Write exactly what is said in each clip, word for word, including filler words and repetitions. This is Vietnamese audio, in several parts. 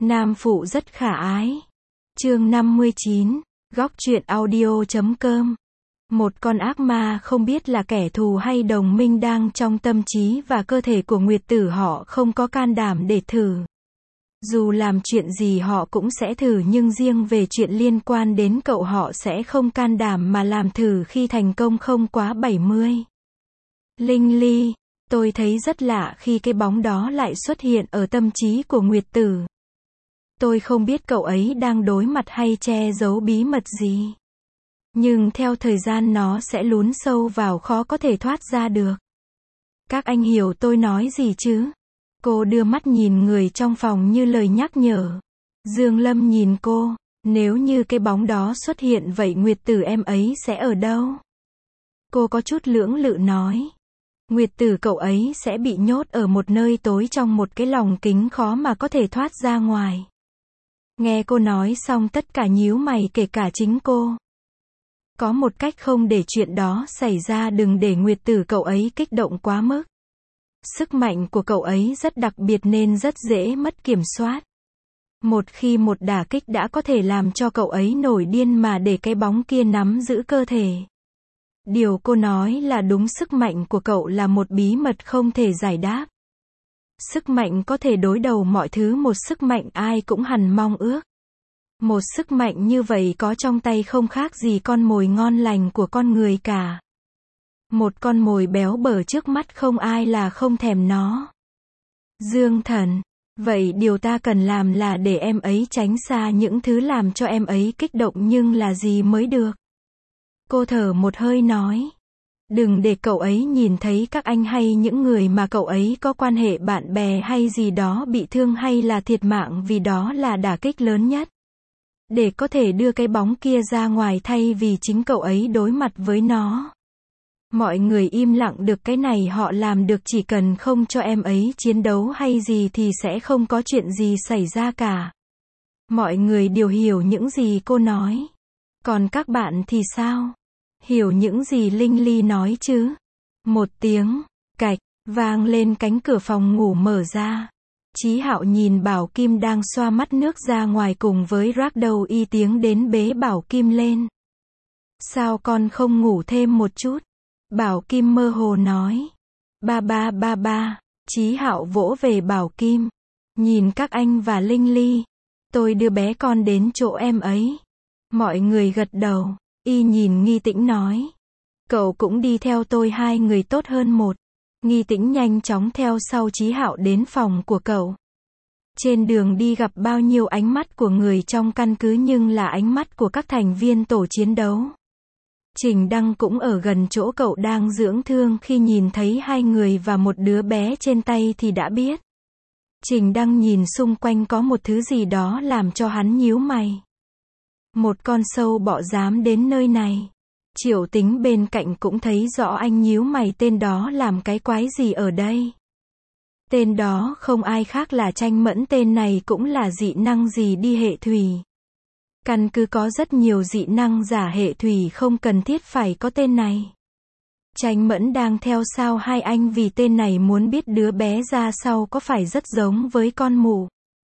Nam phụ rất khả ái. Chương năm mươi chín, góc truyện audio chấm com. Một con ác ma không biết là kẻ thù hay đồng minh đang trong tâm trí và cơ thể của Nguyệt Tử, họ không có can đảm để thử. Dù làm chuyện gì họ cũng sẽ thử, nhưng riêng về chuyện liên quan đến cậu họ sẽ không can đảm mà làm thử khi thành công không quá bảy mươi. Linh Ly, tôi thấy rất lạ khi cái bóng đó lại xuất hiện ở tâm trí của Nguyệt Tử. Tôi không biết cậu ấy đang đối mặt hay che giấu bí mật gì. Nhưng theo thời gian nó sẽ lún sâu vào, khó có thể thoát ra được. Các anh hiểu tôi nói gì chứ? Cô đưa mắt nhìn người trong phòng như lời nhắc nhở. Dương Lâm nhìn cô. Nếu như cái bóng đó xuất hiện vậy Nguyệt Tử em ấy sẽ ở đâu? Cô có chút lưỡng lự nói. Nguyệt Tử cậu ấy sẽ bị nhốt ở một nơi tối trong một cái lồng kính, khó mà có thể thoát ra ngoài. Nghe cô nói xong tất cả nhíu mày, kể cả chính cô. Có một cách không để chuyện đó xảy ra, đừng để Nguyệt Tử cậu ấy kích động quá mức. Sức mạnh của cậu ấy rất đặc biệt nên rất dễ mất kiểm soát. Một khi một đả kích đã có thể làm cho cậu ấy nổi điên mà để cái bóng kia nắm giữ cơ thể. Điều cô nói là đúng, sức mạnh của cậu là một bí mật không thể giải đáp. Sức mạnh có thể đối đầu mọi thứ, một sức mạnh ai cũng hằn mong ước. Một sức mạnh như vậy có trong tay không khác gì con mồi ngon lành của con người cả. Một con mồi béo bở trước mắt, không ai là không thèm nó. Dương Thần, vậy điều ta cần làm là để em ấy tránh xa những thứ làm cho em ấy kích động, nhưng là gì mới được? Cô thở một hơi nói. Đừng để cậu ấy nhìn thấy các anh hay những người mà cậu ấy có quan hệ bạn bè hay gì đó bị thương hay là thiệt mạng, vì đó là đả kích lớn nhất. Để có thể đưa cái bóng kia ra ngoài thay vì chính cậu ấy đối mặt với nó. Mọi người im lặng được cái này họ làm được, chỉ cần không cho em ấy chiến đấu hay gì thì sẽ không có chuyện gì xảy ra cả. Mọi người đều hiểu những gì cô nói. Còn các bạn thì sao? Hiểu những gì Linh Ly nói chứ? Một tiếng cạch vang lên, cánh cửa phòng ngủ mở ra. Chí Hạo nhìn Bảo Kim đang xoa mắt nước ra ngoài cùng với Rác Đầu Y tiếng đến bế Bảo Kim lên. Sao con không ngủ thêm một chút? Bảo Kim mơ hồ nói. Ba ba ba ba. Chí Hạo vỗ về Bảo Kim. Nhìn các anh và Linh Ly. Tôi đưa bé con đến chỗ em ấy. Mọi người gật đầu. Y nhìn Nghi Tĩnh nói. Cậu cũng đi theo tôi, hai người tốt hơn một. Nghi Tĩnh nhanh chóng theo sau Chí Hạo đến phòng của cậu. Trên đường đi gặp bao nhiêu ánh mắt của người trong căn cứ, nhưng là ánh mắt của các thành viên tổ chiến đấu. Trình Đăng cũng ở gần chỗ cậu đang dưỡng thương, khi nhìn thấy hai người và một đứa bé trên tay thì đã biết. Trình Đăng nhìn xung quanh có một thứ gì đó làm cho hắn nhíu mày. Một con sâu bọ dám đến nơi này. Triệu Tính bên cạnh cũng thấy rõ, anh nhíu mày, tên đó làm cái quái gì ở đây? Tên đó không ai khác là Tranh Mẫn, tên này cũng là dị năng gì đi hệ thủy. Căn cứ có rất nhiều dị năng giả hệ thủy, không cần thiết phải có tên này. Tranh Mẫn đang theo sao hai anh, vì tên này muốn biết đứa bé ra sau có phải rất giống với con mụ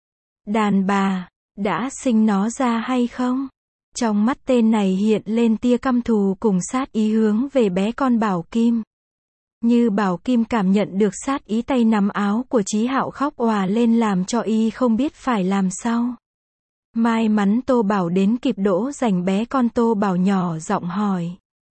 đàn bà đã sinh nó ra hay không? Trong mắt tên này hiện lên tia căm thù cùng sát ý hướng về bé con Bảo Kim. Như Bảo Kim cảm nhận được sát ý, tay nắm áo của Chí Hạo khóc òa lên làm cho y không biết phải làm sao. May mắn Tô Bảo đến kịp đỗ giành bé con. Tô Bảo nhỏ giọng hỏi.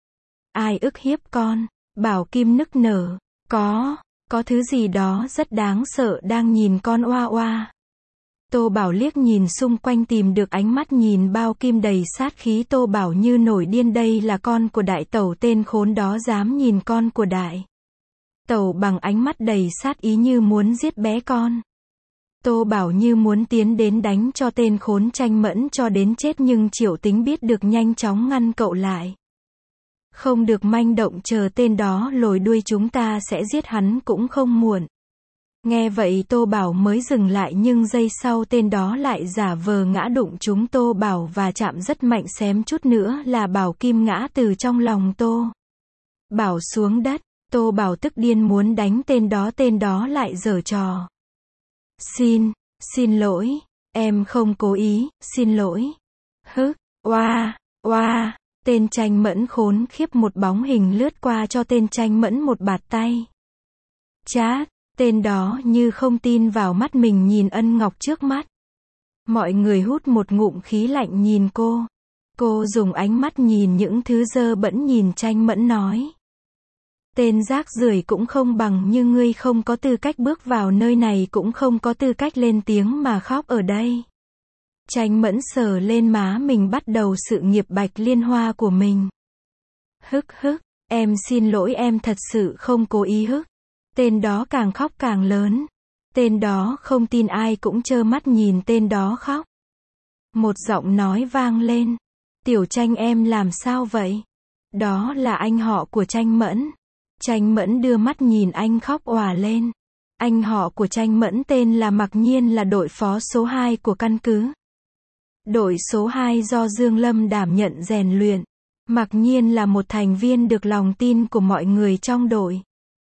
Ai ức hiếp con? Bảo Kim nức nở. Có, có thứ gì đó rất đáng sợ đang nhìn con oa oa. Tô Bảo liếc nhìn xung quanh tìm được ánh mắt nhìn Bao Kim đầy sát khí. Tô Bảo như nổi điên, đây là con của đại tẩu, tên khốn đó dám nhìn con của đại tẩu bằng ánh mắt đầy sát ý như muốn giết bé con. Tô Bảo như muốn tiến đến đánh cho tên khốn Tranh Mẫn cho đến chết, nhưng Triệu Tính biết được nhanh chóng ngăn cậu lại. Không được manh động, chờ tên đó lồi đuôi chúng ta sẽ giết hắn cũng không muộn. Nghe vậy Tô Bảo mới dừng lại, nhưng giây sau tên đó lại giả vờ ngã đụng trúng Tô Bảo và chạm rất mạnh, xém chút nữa là Bảo Kim ngã từ trong lòng Tô Bảo xuống đất. Tô Bảo tức điên muốn đánh tên đó, tên đó lại giở trò. Xin, xin lỗi, Em không cố ý, xin lỗi. Hứ, oa, oa, tên Tranh Mẫn khốn khiếp, một bóng hình lướt qua cho tên Tranh Mẫn một bạt tay. Chát, tên đó như không tin vào mắt mình nhìn Ân Ngọc trước mắt. Mọi người hút một ngụm khí lạnh nhìn cô. Cô dùng ánh mắt nhìn những thứ dơ bẩn nhìn Tranh Mẫn nói. Tên rác rưởi cũng không bằng như ngươi, không có tư cách bước vào nơi này, cũng không có tư cách lên tiếng mà khóc ở đây. Tranh Mẫn sờ lên má mình, bắt đầu sự nghiệp Bạch Liên Hoa của mình. Hức hức, em xin lỗi, em thật sự không cố ý. Hức. Tên đó càng khóc càng lớn. Tên đó không tin, ai cũng trơ mắt nhìn tên đó khóc. Một giọng nói vang lên. Tiểu Tranh, em làm sao vậy? Đó là anh họ của Tranh Mẫn. Tranh Mẫn đưa mắt nhìn anh khóc òa lên. Anh họ của Tranh Mẫn tên là Mặc Nhiên, là đội phó số hai của căn cứ. Đội số hai do Dương Lâm đảm nhận rèn luyện. Mặc Nhiên là một thành viên được lòng tin của mọi người trong đội.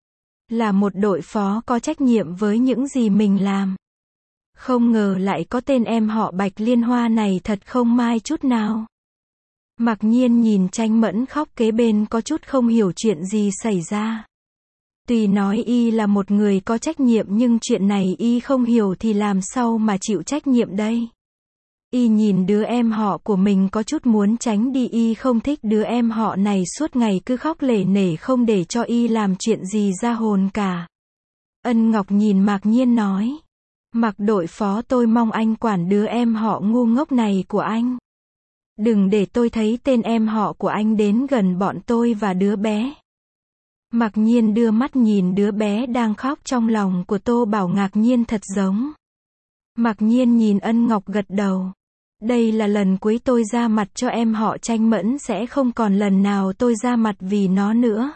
Là một đội phó có trách nhiệm với những gì mình làm. Không ngờ lại có tên em họ Bạch Liên Hoa này, thật không mai chút nào. Mặc Nhiên nhìn Tranh Mẫn khóc kế bên, có chút không hiểu chuyện gì xảy ra. Tuy nói y là một người có trách nhiệm, nhưng chuyện này y không hiểu thì làm sao mà chịu trách nhiệm đây. Y nhìn đứa em họ của mình có chút muốn tránh đi, y không thích đứa em họ này suốt ngày cứ khóc lể nể, không để cho y làm chuyện gì ra hồn cả. Ân Ngọc nhìn Mặc Nhiên nói. Mặc đội phó, tôi mong anh quản đứa em họ ngu ngốc này của anh. Đừng để tôi thấy tên em họ của anh đến gần bọn tôi và đứa bé. Mặc Nhiên đưa mắt nhìn đứa bé đang khóc trong lòng của Tô Bảo, ngạc nhiên thật giống. Mặc Nhiên nhìn Ân Ngọc gật đầu. Đây là lần cuối tôi ra mặt cho em họ Tranh Mẫn, sẽ không còn lần nào tôi ra mặt vì nó nữa.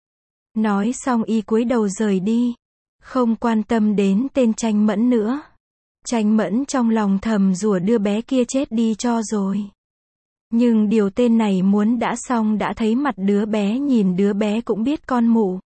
Nói xong y cúi đầu rời đi. Không quan tâm đến tên Tranh Mẫn nữa. Tranh Mẫn trong lòng thầm rủa đứa bé kia chết đi cho rồi. Nhưng điều tên này muốn đã xong, đã thấy mặt đứa bé, nhìn đứa bé cũng biết con mụ.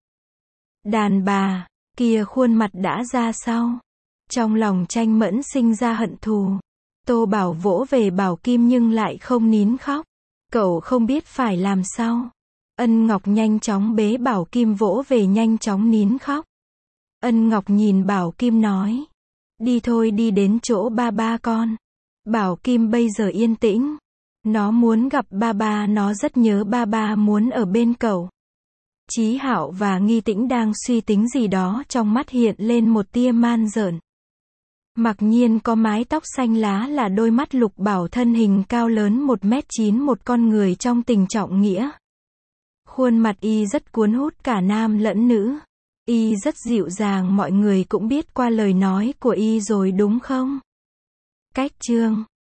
Đàn bà, kia khuôn mặt đã ra sau. Trong lòng Tranh Mẫn sinh ra hận thù. Tô Bảo vỗ về Bảo Kim nhưng lại không nín khóc. Cậu không biết phải làm sao. Ân Ngọc nhanh chóng bế Bảo Kim vỗ về, nhanh chóng nín khóc. Ân Ngọc nhìn Bảo Kim nói. Đi thôi, đi đến chỗ ba ba con. Bảo Kim bây giờ yên tĩnh. Nó muốn gặp ba ba, nó rất nhớ ba ba, muốn ở bên cậu. Chí Hạo và Nghi Tĩnh đang suy tính gì đó, trong mắt hiện lên một tia man rợn. Mặc Nhiên có mái tóc xanh lá, là đôi mắt lục bảo, thân hình cao lớn một mét chín, một con người trong tình trọng nghĩa. Khuôn mặt y rất cuốn hút cả nam lẫn nữ. Y rất dịu dàng, mọi người cũng biết qua lời nói của y rồi đúng không? Cách chương